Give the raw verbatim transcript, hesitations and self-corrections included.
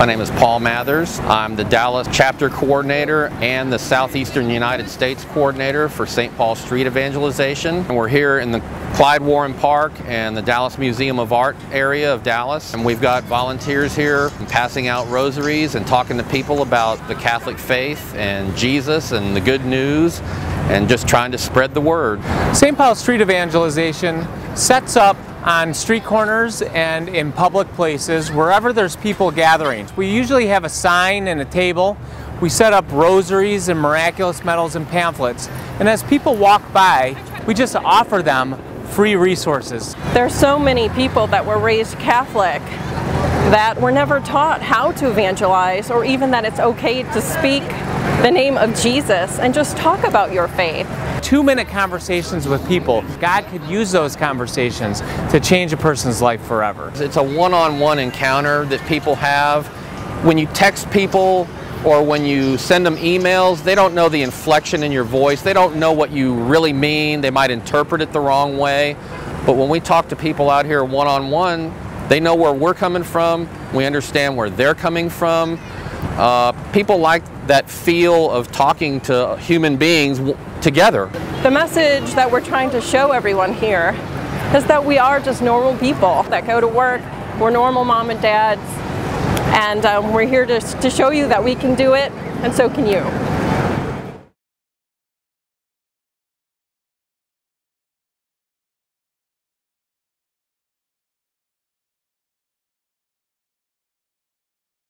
My name is Paul Mathers. I'm the Dallas chapter coordinator and the Southeastern United States coordinator for Saint Paul Street Evangelization. And we're here in the Clyde Warren Park and the Dallas Museum of Art area of Dallas. And we've got volunteers here passing out rosaries and talking to people about the Catholic faith and Jesus and the good news, and just trying to spread the word. Saint Paul Street Evangelization sets up on street corners and in public places wherever there's people gathering. We usually have a sign and a table. We set up rosaries and miraculous medals and pamphlets, and as people walk by, we just offer them free resources. There's so many people that were raised Catholic that were never taught how to evangelize, or even that it's okay to speak the name of Jesus and just talk about your faith. Two-minute conversations with people. God could use those conversations to change a person's life forever. It's a one-on-one encounter that people have. When you text people or when you send them emails, they don't know the inflection in your voice. They don't know what you really mean. They might interpret it the wrong way. But when we talk to people out here one-on-one, they know where we're coming from. We understand where they're coming from. Uh, people like that feel of talking to human beings w together. The message that we're trying to show everyone here is that we are just normal people that go to work. We're normal mom and dads, and um, we're here to, to show you that we can do it, and so can you.